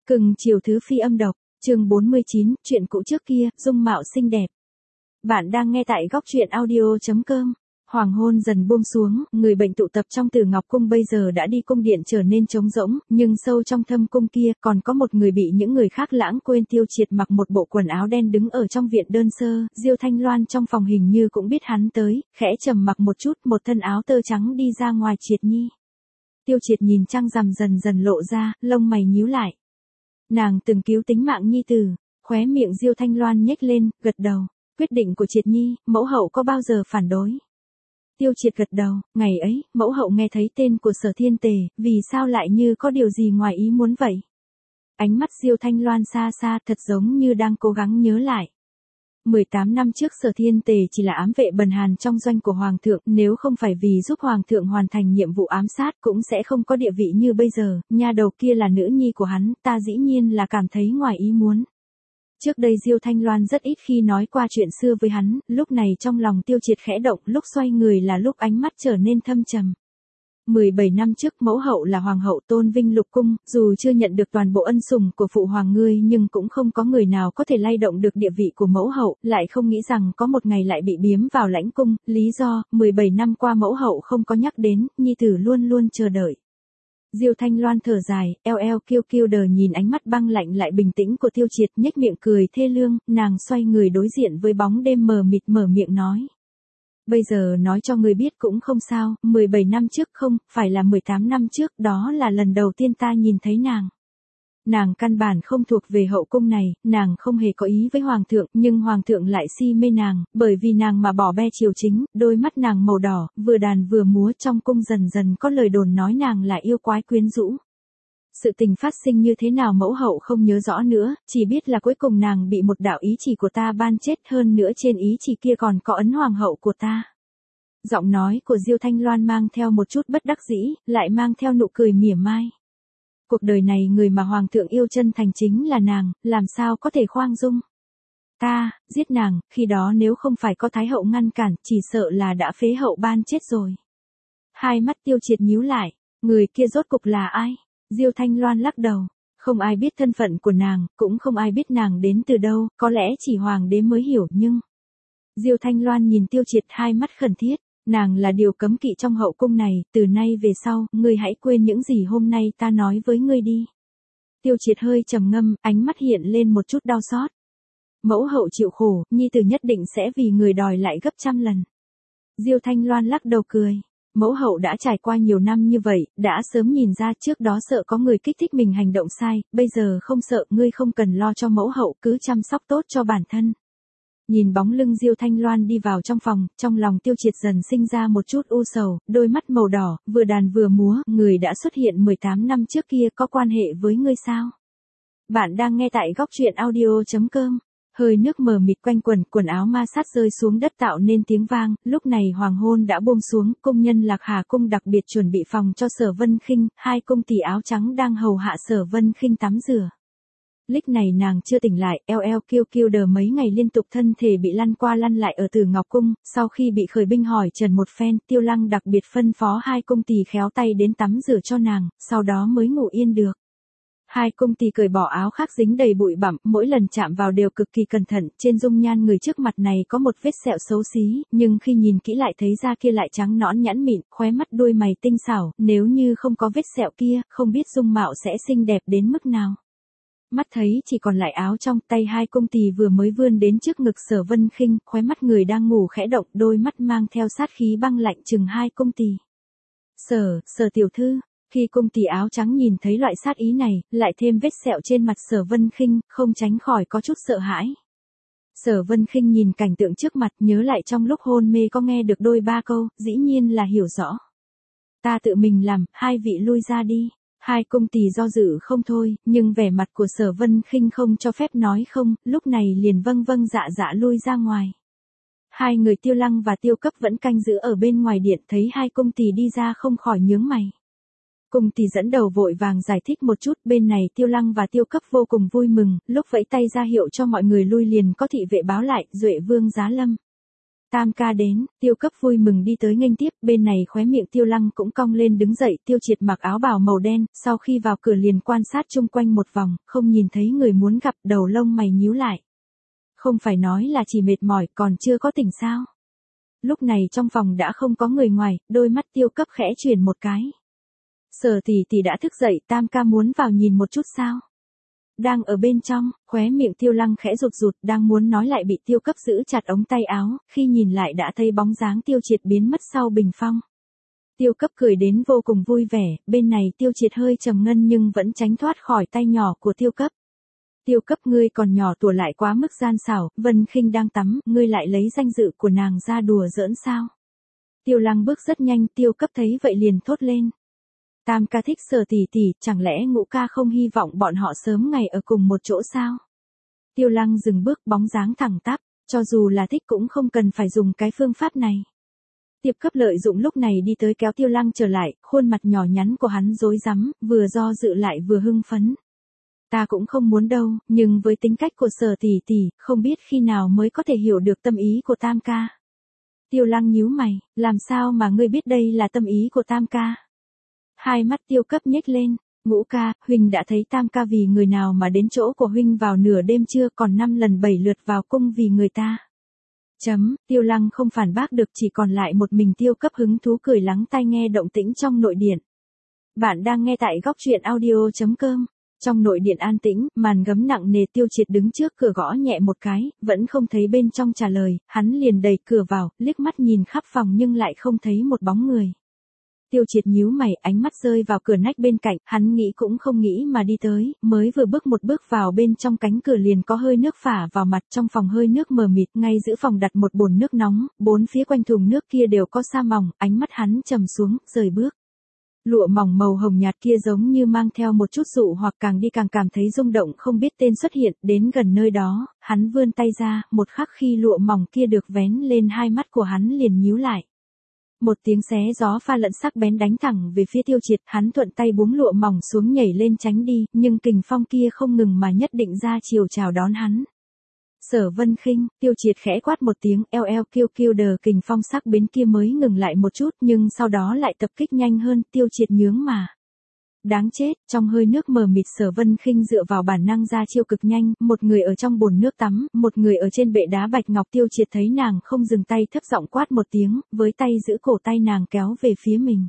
Cưng chiều thứ phi âm độc, chương 49, chuyện cũ trước kia, dung mạo xinh đẹp. Bạn đang nghe tại góc truyện audio.com. Hoàng hôn dần buông xuống, người bệnh tụ tập trong Tử Ngọc Cung bây giờ đã đi cung điện trở nên trống rỗng, nhưng sâu trong thâm cung kia còn có một người bị những người khác lãng quên. Tiêu Triệt mặc một bộ quần áo đen đứng ở trong viện đơn sơ, Diêu Thanh Loan trong phòng hình như cũng biết hắn tới, khẽ trầm mặc một chút, một thân áo tơ trắng đi ra ngoài. Triệt Nhi. Tiêu Triệt nhìn trăng rằm dần dần lộ ra, lông mày nhíu lại. Nàng từng cứu tính mạng nhi tử, khóe miệng Diêu Thanh Loan nhếch lên, gật đầu. Quyết định của Triệt Nhi, mẫu hậu có bao giờ phản đối? Tiêu Triệt gật đầu, ngày ấy, mẫu hậu nghe thấy tên của Sở Thiên Tề, vì sao lại như có điều gì ngoài ý muốn vậy? Ánh mắt Diêu Thanh Loan xa xa thật giống như đang cố gắng nhớ lại. 18 năm trước Sở Thiên Tề chỉ là ám vệ bần hàn trong doanh của Hoàng thượng, nếu không phải vì giúp Hoàng thượng hoàn thành nhiệm vụ ám sát cũng sẽ không có địa vị như bây giờ, nha đầu kia là nữ nhi của hắn, ta dĩ nhiên là cảm thấy ngoài ý muốn. Trước đây Diêu Thanh Loan rất ít khi nói qua chuyện xưa với hắn, lúc này trong lòng Tiêu Triệt khẽ động, lúc xoay người là lúc ánh mắt trở nên thâm trầm. 17 năm trước mẫu hậu là hoàng hậu tôn vinh lục cung, dù chưa nhận được toàn bộ ân sủng của phụ hoàng ngươi nhưng cũng không có người nào có thể lay động được địa vị của mẫu hậu, lại không nghĩ rằng có một ngày lại bị biếm vào lãnh cung, lý do, 17 năm qua mẫu hậu không có nhắc đến, nhi tử luôn luôn chờ đợi. Diêu Thanh Loan thở dài, eo eo kiêu kiêu đờ nhìn ánh mắt băng lạnh lại bình tĩnh của Tiêu Triệt, nhếch miệng cười thê lương, nàng xoay người đối diện với bóng đêm mờ mịt mở miệng nói. Bây giờ nói cho người biết cũng không sao, 17 năm trước không, phải là 18 năm trước, đó là lần đầu tiên ta nhìn thấy nàng. Nàng căn bản không thuộc về hậu cung này, nàng không hề có ý với hoàng thượng, nhưng hoàng thượng lại si mê nàng, bởi vì nàng mà bỏ be triều chính, đôi mắt nàng màu đỏ, vừa đàn vừa múa trong cung dần dần có lời đồn nói nàng là yêu quái quyến rũ. Sự tình phát sinh như thế nào mẫu hậu không nhớ rõ nữa, chỉ biết là cuối cùng nàng bị một đạo ý chỉ của ta ban chết, hơn nữa trên ý chỉ kia còn có ấn hoàng hậu của ta. Giọng nói của Diêu Thanh Loan mang theo một chút bất đắc dĩ, lại mang theo nụ cười mỉa mai. Cuộc đời này người mà hoàng thượng yêu chân thành chính là nàng, làm sao có thể khoan dung. Ta, giết nàng, khi đó nếu không phải có thái hậu ngăn cản, chỉ sợ là đã phế hậu ban chết rồi. Hai mắt Tiêu Triệt nhíu lại, người kia rốt cục là ai? Diêu Thanh Loan lắc đầu, không ai biết thân phận của nàng, cũng không ai biết nàng đến từ đâu, có lẽ chỉ hoàng đế mới hiểu nhưng... Diêu Thanh Loan nhìn Tiêu Triệt hai mắt khẩn thiết, nàng là điều cấm kỵ trong hậu cung này, từ nay về sau, ngươi hãy quên những gì hôm nay ta nói với ngươi đi. Tiêu Triệt hơi trầm ngâm, ánh mắt hiện lên một chút đau xót. Mẫu hậu chịu khổ, nhi tử nhất định sẽ vì người đòi lại gấp trăm lần. Diêu Thanh Loan lắc đầu cười. Mẫu hậu đã trải qua nhiều năm như vậy, đã sớm nhìn ra trước đó sợ có người kích thích mình hành động sai, bây giờ không sợ, ngươi không cần lo cho mẫu hậu, cứ chăm sóc tốt cho bản thân. Nhìn bóng lưng Diêu Thanh Loan đi vào trong phòng, trong lòng Tiêu Triệt dần sinh ra một chút u sầu, đôi mắt màu đỏ, vừa đàn vừa múa, người đã xuất hiện 18 năm trước kia có quan hệ với ngươi sao? Bạn đang nghe tại góc truyện audio.com. Hơi nước mờ mịt quanh quần, quần áo ma sát rơi xuống đất tạo nên tiếng vang, lúc này hoàng hôn đã buông xuống, cung nhân Lạc Hà cung đặc biệt chuẩn bị phòng cho Sở Vân Khinh, hai cung tỷ áo trắng đang hầu hạ Sở Vân Khinh tắm rửa. Lúc này nàng chưa tỉnh lại, eo eo kiêu kiêu đờ mấy ngày liên tục thân thể bị lăn qua lăn lại ở Tử Ngọc Cung, sau khi bị khởi binh hỏi trần một phen, Tiêu Lăng đặc biệt phân phó hai cung tỷ khéo tay đến tắm rửa cho nàng, sau đó mới ngủ yên được. Hai cung tỷ cởi bỏ áo khác dính đầy bụi bặm, mỗi lần chạm vào đều cực kỳ cẩn thận, trên dung nhan người trước mặt này có một vết sẹo xấu xí, nhưng khi nhìn kỹ lại thấy da kia lại trắng nõn nhẵn mịn, khóe mắt đuôi mày tinh xảo, nếu như không có vết sẹo kia, không biết dung mạo sẽ xinh đẹp đến mức nào. Mắt thấy chỉ còn lại áo trong, tay hai cung tỷ vừa mới vươn đến trước ngực Sở Vân Khinh, khóe mắt người đang ngủ khẽ động, đôi mắt mang theo sát khí băng lạnh chừng hai cung tỷ. Sở tiểu thư. Khi cung tỷ áo trắng nhìn thấy loại sát ý này, lại thêm vết sẹo trên mặt Sở Vân Khinh, không tránh khỏi có chút sợ hãi. Sở Vân Khinh nhìn cảnh tượng trước mặt, nhớ lại trong lúc hôn mê có nghe được đôi ba câu, dĩ nhiên là hiểu rõ. Ta tự mình làm, hai vị lui ra đi. Hai cung tỷ do dự không thôi, nhưng vẻ mặt của Sở Vân Khinh không cho phép nói không, lúc này liền vâng vâng dạ dạ lui ra ngoài. Hai người Tiêu Lăng và Tiêu Cấp vẫn canh giữ ở bên ngoài điện, thấy hai cung tỷ đi ra không khỏi nhướng mày. Cung tỷ dẫn đầu vội vàng giải thích một chút, bên này Tiêu Lăng và Tiêu Cấp vô cùng vui mừng, lúc vẫy tay ra hiệu cho mọi người lui liền có thị vệ báo lại, Duệ Vương giá lâm. Tam ca đến, Tiêu Cấp vui mừng đi tới nghênh tiếp, bên này khóe miệng Tiêu Lăng cũng cong lên đứng dậy, Tiêu Triệt mặc áo bào màu đen, sau khi vào cửa liền quan sát chung quanh một vòng, không nhìn thấy người muốn gặp, đầu lông mày nhíu lại. Không phải nói là chỉ mệt mỏi, còn chưa có tỉnh sao? Lúc này trong phòng đã không có người ngoài, đôi mắt Tiêu Cấp khẽ chuyển một cái. Sở tỷ tỷ đã thức dậy, Tam ca muốn vào nhìn một chút sao? Đang ở bên trong, khóe miệng Tiêu Lăng khẽ rụt rụt, đang muốn nói lại bị Tiêu Cấp giữ chặt ống tay áo, khi nhìn lại đã thấy bóng dáng Tiêu Triệt biến mất sau bình phong. Tiêu Cấp cười đến vô cùng vui vẻ, bên này Tiêu Triệt hơi trầm ngân nhưng vẫn tránh thoát khỏi tay nhỏ của Tiêu Cấp. Tiêu Cấp, ngươi còn nhỏ tuổi lại quá mức gian xảo, Vân Khinh đang tắm, ngươi lại lấy danh dự của nàng ra đùa giỡn sao? Tiêu Lăng bước rất nhanh, Tiêu Cấp thấy vậy liền thốt lên. Tam ca thích Sở tỷ tỷ, chẳng lẽ Ngũ ca không hy vọng bọn họ sớm ngày ở cùng một chỗ sao? Tiêu Lăng dừng bước, bóng dáng thẳng tắp, cho dù là thích cũng không cần phải dùng cái phương pháp này. Tiêu Cấp lợi dụng lúc này đi tới kéo Tiêu Lăng trở lại, khuôn mặt nhỏ nhắn của hắn rối rắm, vừa do dự lại vừa hưng phấn. Ta cũng không muốn đâu, nhưng với tính cách của Sở tỷ tỷ, không biết khi nào mới có thể hiểu được tâm ý của Tam ca. Tiêu Lăng nhíu mày, làm sao mà ngươi biết đây là tâm ý của Tam ca? Hai mắt Tiêu Cấp nhếch lên, Ngũ ca, huynh đã thấy Tam ca vì người nào mà đến chỗ của huynh vào nửa đêm chưa, còn 5 lần 7 lượt vào cung vì người ta. Tiêu Lăng không phản bác được, chỉ còn lại một mình Tiêu Cấp hứng thú cười lắng tai nghe động tĩnh trong nội điện. Bạn đang nghe tại góc truyện audio.com. Trong nội điện an tĩnh, màn gấm nặng nề, Tiêu Triệt đứng trước cửa gõ nhẹ một cái, vẫn không thấy bên trong trả lời, hắn liền đẩy cửa vào, liếc mắt nhìn khắp phòng nhưng lại không thấy một bóng người. Tiêu Triệt nhíu mày, ánh mắt rơi vào cửa nách bên cạnh, hắn nghĩ cũng không nghĩ mà đi tới, mới vừa bước một bước vào bên trong cánh cửa liền có hơi nước phả vào mặt, trong phòng hơi nước mờ mịt, ngay giữa phòng đặt một bồn nước nóng, bốn phía quanh thùng nước kia đều có sa mỏng, ánh mắt hắn trầm xuống, rời bước. Lụa mỏng màu hồng nhạt kia giống như mang theo một chút dụ hoặc càng đi càng cảm thấy rung động không biết tên xuất hiện, đến gần nơi đó, hắn vươn tay ra, một khắc khi lụa mỏng kia được vén lên hai mắt của hắn liền nhíu lại. Một tiếng xé gió pha lẫn sắc bén đánh thẳng về phía Tiêu Triệt, hắn thuận tay búng lụa mỏng xuống nhảy lên tránh đi, nhưng kình phong kia không ngừng mà nhất định ra chiều chào đón hắn. Sở Vân Khinh, Tiêu Triệt khẽ quát một tiếng, eo eo kêu kêu đờ, kình phong sắc bén kia mới ngừng lại một chút nhưng sau đó lại tập kích nhanh hơn, Tiêu Triệt nhướng mà. Đáng chết, trong hơi nước mờ mịt Sở Vân Khinh dựa vào bản năng ra chiêu cực nhanh, một người ở trong bồn nước tắm, một người ở trên bệ đá bạch ngọc. Tiêu Triệt thấy nàng không dừng tay thấp giọng quát một tiếng, với tay giữ cổ tay nàng kéo về phía mình.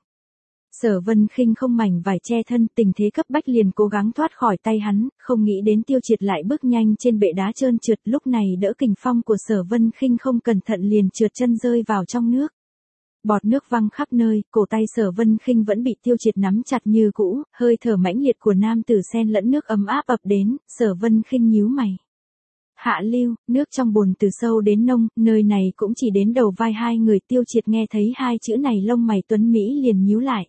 Sở Vân Khinh không mảnh vải che thân, tình thế cấp bách liền cố gắng thoát khỏi tay hắn, không nghĩ đến Tiêu Triệt lại bước nhanh trên bệ đá trơn trượt, lúc này đỡ kình phong của Sở Vân Khinh không cẩn thận liền trượt chân rơi vào trong nước. Bọt nước văng khắp nơi, cổ tay Sở Vân Khinh vẫn bị Tiêu Triệt nắm chặt như cũ, hơi thở mãnh liệt của nam tử xen lẫn nước ấm áp ập đến, Sở Vân Khinh nhíu mày. Hạ lưu, nước trong bồn từ sâu đến nông, nơi này cũng chỉ đến đầu vai hai người. Tiêu Triệt nghe thấy hai chữ này lông mày tuấn Mỹ liền nhíu lại.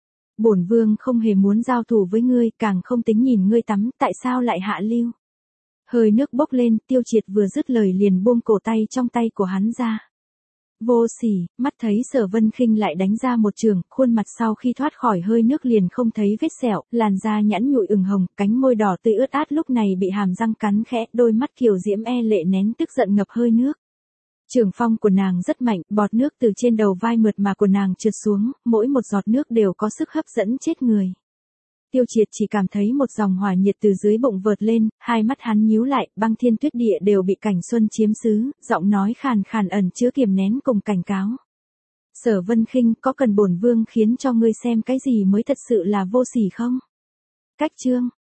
Bổn vương không hề muốn giao thủ với ngươi, càng không tính nhìn ngươi tắm, tại sao lại hạ lưu? Hơi nước bốc lên, Tiêu Triệt vừa dứt lời liền buông cổ tay trong tay của hắn ra. Vô sỉ, mắt thấy Sở Vân Khinh lại đánh ra một trường, khuôn mặt sau khi thoát khỏi hơi nước liền không thấy vết sẹo, làn da nhẵn nhụi ửng hồng, cánh môi đỏ tươi ướt át lúc này bị hàm răng cắn khẽ, đôi mắt kiều diễm e lệ nén tức giận ngập hơi nước. Trường phong của nàng rất mạnh, bọt nước từ trên đầu vai mượt mà của nàng trượt xuống, mỗi một giọt nước đều có sức hấp dẫn chết người. Tiêu Triệt chỉ cảm thấy một dòng hỏa nhiệt từ dưới bụng vợt lên, hai mắt hắn nhíu lại, băng thiên tuyết địa đều bị cảnh xuân chiếm xứ, giọng nói khàn khàn ẩn chứa kiềm nén cùng cảnh cáo. Sở Vân Khinh, có cần bổn vương khiến cho ngươi xem cái gì mới thật sự là vô sỉ không? Cách chương